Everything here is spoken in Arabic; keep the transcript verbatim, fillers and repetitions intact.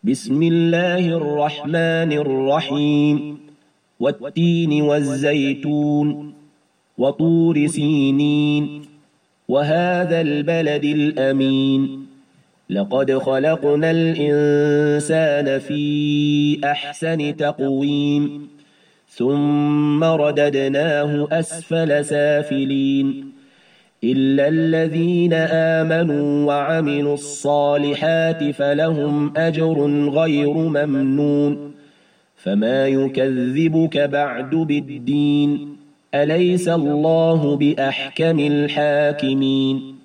بسم الله الرحمن الرحيم والتين والزيتون وطور سينين وهذا البلد الأمين لقد خلقنا الإنسان في أحسن تقويم ثم رددناه أسفل سافلين إلا الذين آمنوا وعملوا الصالحات فلهم أجر غير ممنون فما يكذبك بعد بالدين أليس الله بأحكم الحاكمين